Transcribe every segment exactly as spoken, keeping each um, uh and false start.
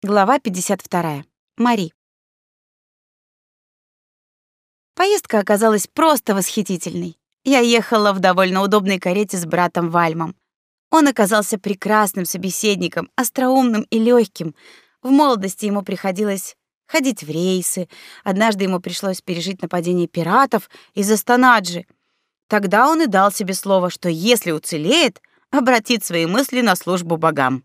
Глава пятьдесят вторая. Мари. Поездка оказалась просто восхитительной. Я ехала в довольно удобной карете с братом Вальмом. Он оказался прекрасным собеседником, остроумным и легким. В молодости ему приходилось ходить в рейсы. Однажды ему пришлось пережить нападение пиратов из Астанаджи. Тогда он и дал себе слово, что если уцелеет, обратит свои мысли на службу богам.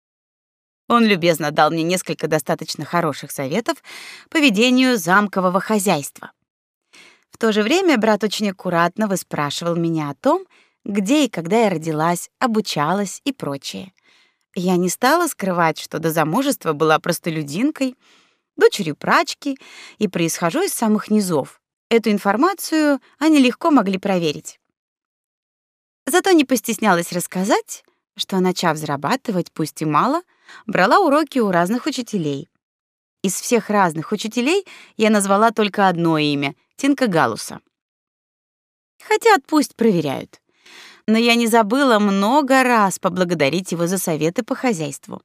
Он любезно дал мне несколько достаточно хороших советов по ведению замкового хозяйства. В то же время брат очень аккуратно выспрашивал меня о том, где и когда я родилась, обучалась и прочее. Я не стала скрывать, что до замужества была простолюдинкой, дочерью прачки и происхожу из самых низов. Эту информацию они легко могли проверить. Зато не постеснялась рассказать, что, начав зарабатывать, пусть и мало, брала уроки у разных учителей. Из всех разных учителей я назвала только одно имя — Тинка Галуса. Хотят, пусть проверяют. Но я не забыла много раз поблагодарить его за советы по хозяйству.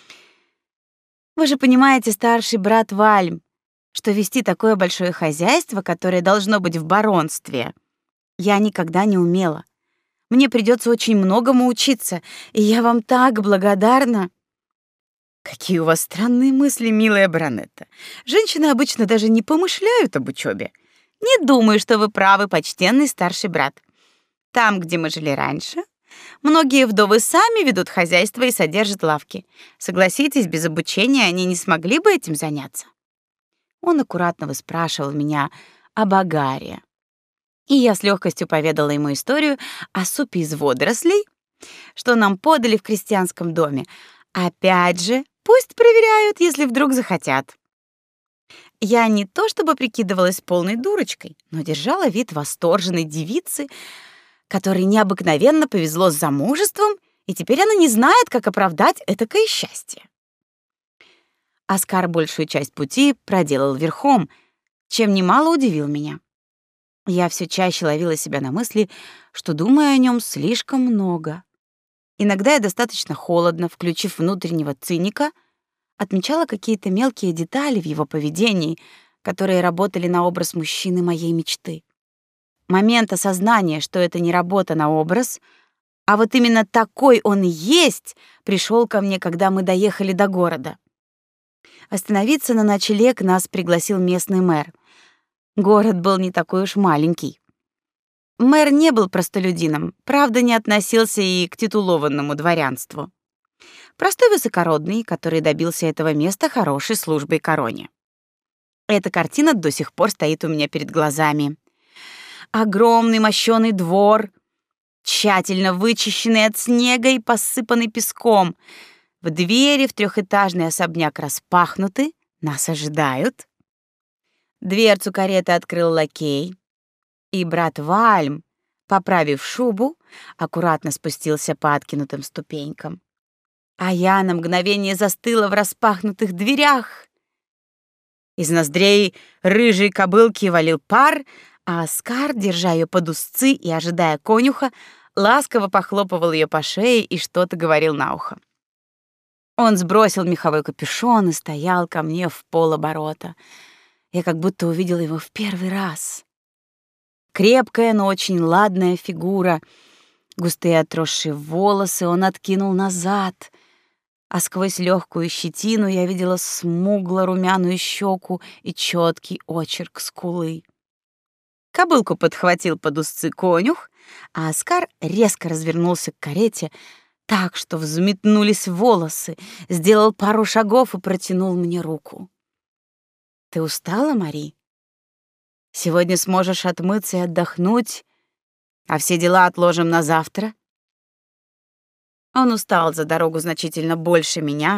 Вы же понимаете, старший брат Вальм, что вести такое большое хозяйство, которое должно быть в баронстве, я никогда не умела. Мне придется очень многому учиться, и я вам так благодарна. Какие у вас странные мысли, милая баронетта. Женщины обычно даже не помышляют об учебе. Не думаю, что вы правы, почтенный старший брат. Там, где мы жили раньше, многие вдовы сами ведут хозяйство и содержат лавки. Согласитесь, без обучения они не смогли бы этим заняться. Он аккуратно выспрашивал меня об агаре. И я с легкостью поведала ему историю о супе из водорослей, что нам подали в крестьянском доме. Опять же, пусть проверяют, если вдруг захотят. Я не то чтобы прикидывалась полной дурочкой, но держала вид восторженной девицы, которой необыкновенно повезло с замужеством, и теперь она не знает, как оправдать этакое счастье. Оскар большую часть пути проделал верхом, чем немало удивил меня. Я все чаще ловила себя на мысли, что думаю о нем слишком много. Иногда я достаточно холодно, включив внутреннего циника, отмечала какие-то мелкие детали в его поведении, которые работали на образ мужчины моей мечты. Момент осознания, что это не работа на образ, а вот именно такой он и есть, пришел ко мне, когда мы доехали до города. Остановиться на ночлег нас пригласил местный мэр. Город был не такой уж маленький. Мэр не был простолюдином, правда, не относился и к титулованному дворянству. Простой высокородный, который добился этого места хорошей службой короне. Эта картина до сих пор стоит у меня перед глазами. Огромный мощёный двор, тщательно вычищенный от снега и посыпанный песком. В двери в трехэтажный особняк распахнуты, нас ожидают. Дверцу кареты открыл лакей, и брат Вальм, поправив шубу, аккуратно спустился по откинутым ступенькам. А я на мгновение застыла в распахнутых дверях. Из ноздрей рыжей кобылки валил пар, а Оскар, держа ее под узцы и ожидая конюха, ласково похлопывал ее по шее и что-то говорил на ухо. Он сбросил меховой капюшон и стоял ко мне в полоборота. Я как будто увидела его в первый раз. Крепкая, но очень ладная фигура, густые отросшие волосы он откинул назад, а сквозь легкую щетину я видела смугло-румяную щеку и четкий очерк скулы. Кобылку подхватил под узцы конюх, а Оскар резко развернулся к карете так, что взметнулись волосы, сделал пару шагов и протянул мне руку. «Ты устала, Мари? Сегодня сможешь отмыться и отдохнуть, а все дела отложим на завтра?» Он устал за дорогу значительно больше меня.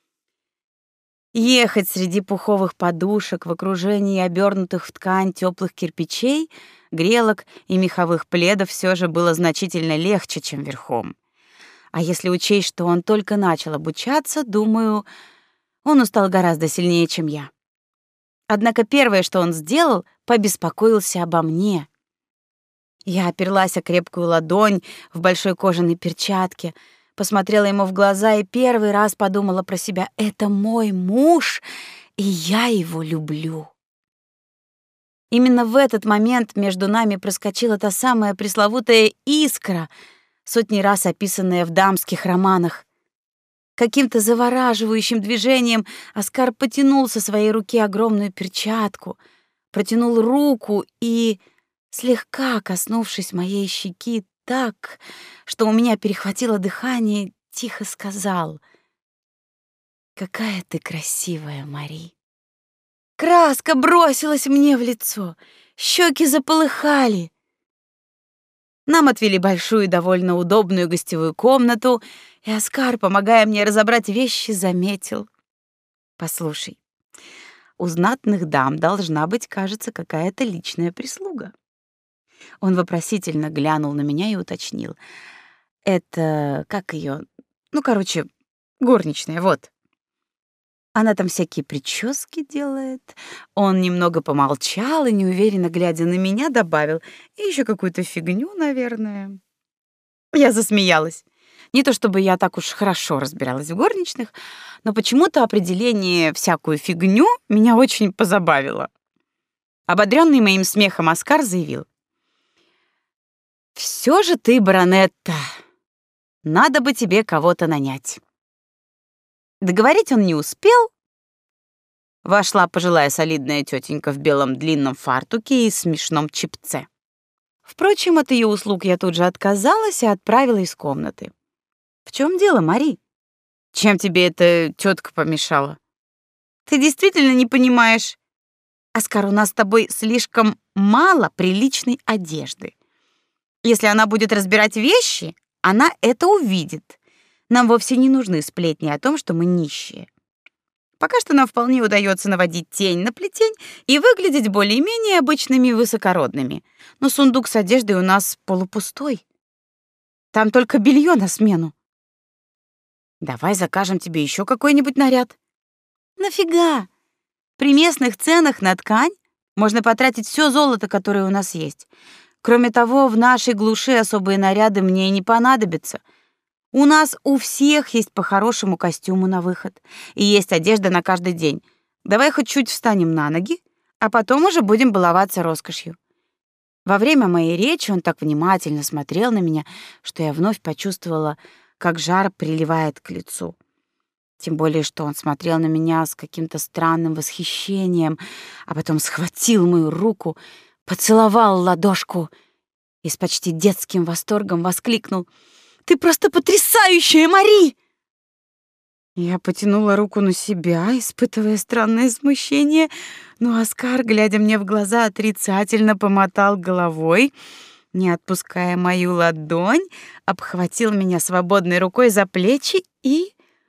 Ехать среди пуховых подушек в окружении обернутых в ткань теплых кирпичей, грелок и меховых пледов все же было значительно легче, чем верхом. А если учесть, что он только начал обучаться, думаю, он устал гораздо сильнее, чем я. Однако первое, что он сделал, побеспокоился обо мне. Я оперлась о крепкую ладонь в большой кожаной перчатке, посмотрела ему в глаза и первый раз подумала про себя: это мой муж, и я его люблю. Именно в этот момент между нами проскочила та самая пресловутая искра, сотни раз описанная в дамских романах. Каким-то завораживающим движением Оскар потянул со своей руки огромную перчатку, протянул руку и, слегка коснувшись моей щеки так, что у меня перехватило дыхание, тихо сказал: «Какая ты красивая, Мари». Краска бросилась мне в лицо, щеки заполыхали. Нам отвели большую и довольно удобную гостевую комнату, и Оскар, помогая мне разобрать вещи, заметил: «Послушай, у знатных дам должна быть, кажется, какая-то личная прислуга». Он вопросительно глянул на меня и уточнил: «Это как ее? Ну, короче, горничная, вот». Она там всякие прически делает. Он немного помолчал и, неуверенно глядя на меня, добавил: и еще какую-то фигню, наверное. Я засмеялась. Не то чтобы я так уж хорошо разбиралась в горничных, но почему-то определение «всякую фигню» меня очень позабавило. Ободрённый моим смехом Оскар заявил: «Всё же ты, баронетта, надо бы тебе кого-то нанять». Договорить он не успел. Вошла пожилая солидная тетенька в белом длинном фартуке и смешном чепце. Впрочем, от ее услуг я тут же отказалась и отправила из комнаты. «В чем дело, Мари? Чем тебе эта тетка помешала? Ты действительно не понимаешь? Оскар, у нас с тобой слишком мало приличной одежды. Если она будет разбирать вещи, она это увидит. Нам вовсе не нужны сплетни о том, что мы нищие. Пока что нам вполне удается наводить тень на плетень и выглядеть более-менее обычными и высокородными. Но сундук с одеждой у нас полупустой. Там только белье на смену. Давай закажем тебе еще какой-нибудь наряд». «Нафига? При местных ценах на ткань можно потратить все золото, которое у нас есть. Кроме того, в нашей глуши особые наряды мне и не понадобятся. У нас у всех есть по хорошему костюму на выход, и есть одежда на каждый день. Давай хоть чуть встанем на ноги, а потом уже будем баловаться роскошью». Во время моей речи он так внимательно смотрел на меня, что я вновь почувствовала, как жар приливает к лицу. Тем более, что он смотрел на меня с каким-то странным восхищением, а потом схватил мою руку, поцеловал ладошку и с почти детским восторгом воскликнул: «Ты просто потрясающая, Мари!» Я потянула руку на себя, испытывая странное смущение, но Оскар, глядя мне в глаза, отрицательно помотал головой, не отпуская мою ладонь, обхватил меня свободной рукой за плечи и...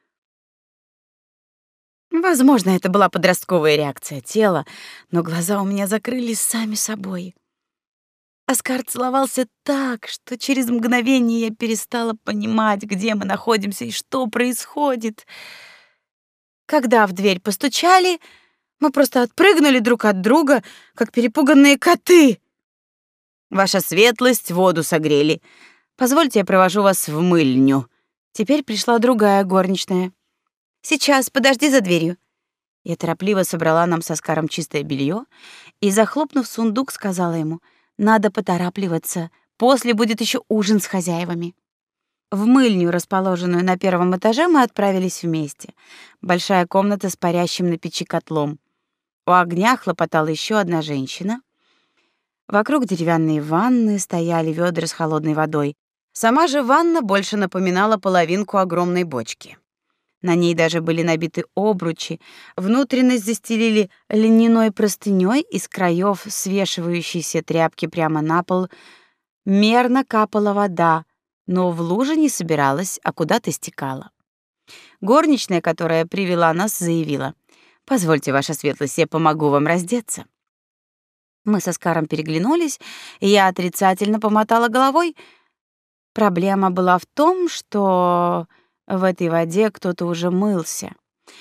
Возможно, это была подростковая реакция тела, но глаза у меня закрылись сами собой. Оскар целовался так, что через мгновение я перестала понимать, где мы находимся и что происходит. Когда в дверь постучали, мы просто отпрыгнули друг от друга, как перепуганные коты. «Ваша светлость, воду согрели. Позвольте, я провожу вас в мыльню». Теперь пришла другая горничная. «Сейчас, подожди за дверью». Я торопливо собрала нам с Оскаром чистое белье и, захлопнув сундук, сказала ему: «Надо поторапливаться, после будет еще ужин с хозяевами». В мыльню, расположенную на первом этаже, мы отправились вместе. Большая комната с парящим на печи котлом. У огня хлопотала еще одна женщина. Вокруг деревянные ванны, стояли ведра с холодной водой. Сама же ванна больше напоминала половинку огромной бочки. На ней даже были набиты обручи, внутренность застелили льняной простынёй, из краев свешивающейся тряпки прямо на пол мерно капала вода, но в луже не собиралась, а куда-то стекала. Горничная, которая привела нас, заявила: «Позвольте, ваша светлость, я помогу вам раздеться». Мы с Оскаром переглянулись, и я отрицательно помотала головой. Проблема была в том, что в этой воде кто-то уже мылся.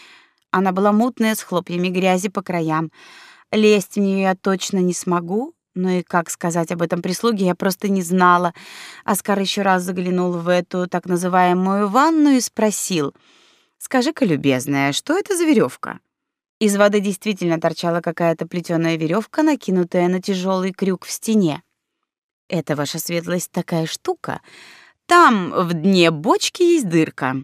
Она была мутная, с хлопьями грязи по краям. Лезть в нее я точно не смогу, Ну и как сказать об этом прислуге, я просто не знала. Оскар еще раз заглянул в эту так называемую ванную и спросил: «Скажи-ка, любезная, что это за веревка?» Из воды действительно торчала какая-то плетеная веревка, накинутая на тяжелый крюк в стене. «Это, ваша светлость, такая штука. Там в дне бочки есть дырка.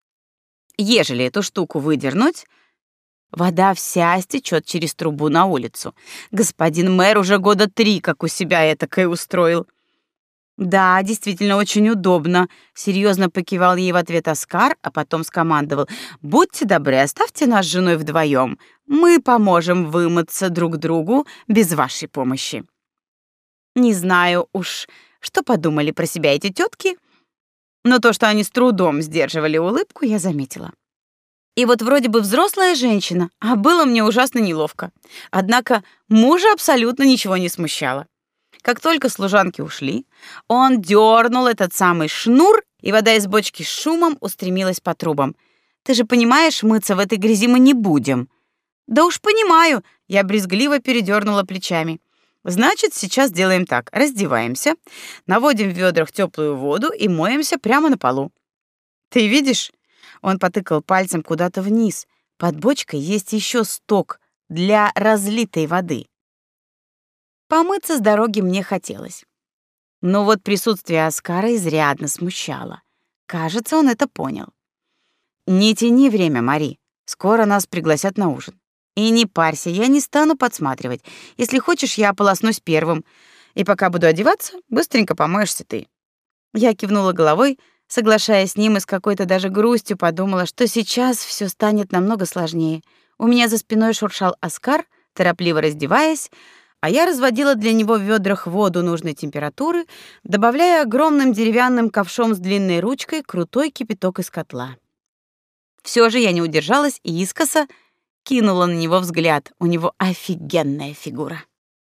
Ежели эту штуку выдернуть, вода вся стечет через трубу на улицу. Господин мэр уже года три как у себя этакое устроил». «Да, действительно очень удобно», — серьезно покивал ей в ответ Оскар, а потом скомандовал: «Будьте добры, оставьте нас с женой вдвоем. Мы поможем вымыться друг другу без вашей помощи». Не знаю уж, что подумали про себя эти тетки, но то, что они с трудом сдерживали улыбку, я заметила. И вот вроде бы взрослая женщина, а было мне ужасно неловко. Однако мужа абсолютно ничего не смущало. Как только служанки ушли, он дернул этот самый шнур, и вода из бочки с шумом устремилась по трубам. «Ты же понимаешь, мыться в этой грязи мы не будем». «Да уж понимаю», — я брезгливо передернула плечами. «Значит, сейчас делаем так. Раздеваемся, наводим в ведрах теплую воду и моемся прямо на полу». «Ты видишь?» — он потыкал пальцем куда-то вниз. «Под бочкой есть еще сток для разлитой воды». Помыться с дороги мне хотелось. Но вот присутствие Оскара изрядно смущало. Кажется, он это понял. «Не тяни время, Мари. Скоро нас пригласят на ужин. И не парься, я не стану подсматривать. Если хочешь, я ополоснусь первым. И пока буду одеваться, быстренько помоешься ты». Я кивнула головой, соглашаясь с ним, и с какой-то даже грустью подумала, что сейчас все станет намного сложнее. У меня за спиной шуршал Оскар, торопливо раздеваясь, а я разводила для него в ведрах воду нужной температуры, добавляя огромным деревянным ковшом с длинной ручкой крутой кипяток из котла. Все же я не удержалась и искоса кинула на него взгляд. У него офигенная фигура.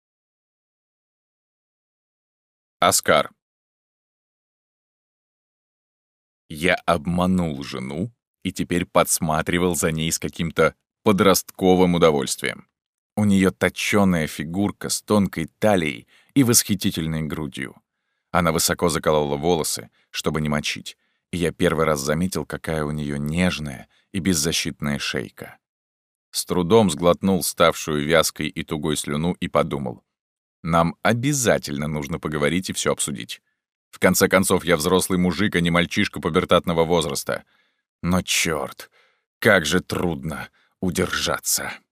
Оскар. Я обманул жену и теперь подсматривал за ней с каким-то подростковым удовольствием. У нее точёная фигурка с тонкой талией и восхитительной грудью. Она высоко заколола волосы, чтобы не мочить, и я первый раз заметил, какая у нее нежная и беззащитная шейка. С трудом сглотнул ставшую вязкой и тугой слюну и подумал: нам обязательно нужно поговорить и все обсудить. В конце концов, я взрослый мужик, а не мальчишка пубертатного возраста. Но чёрт, как же трудно удержаться.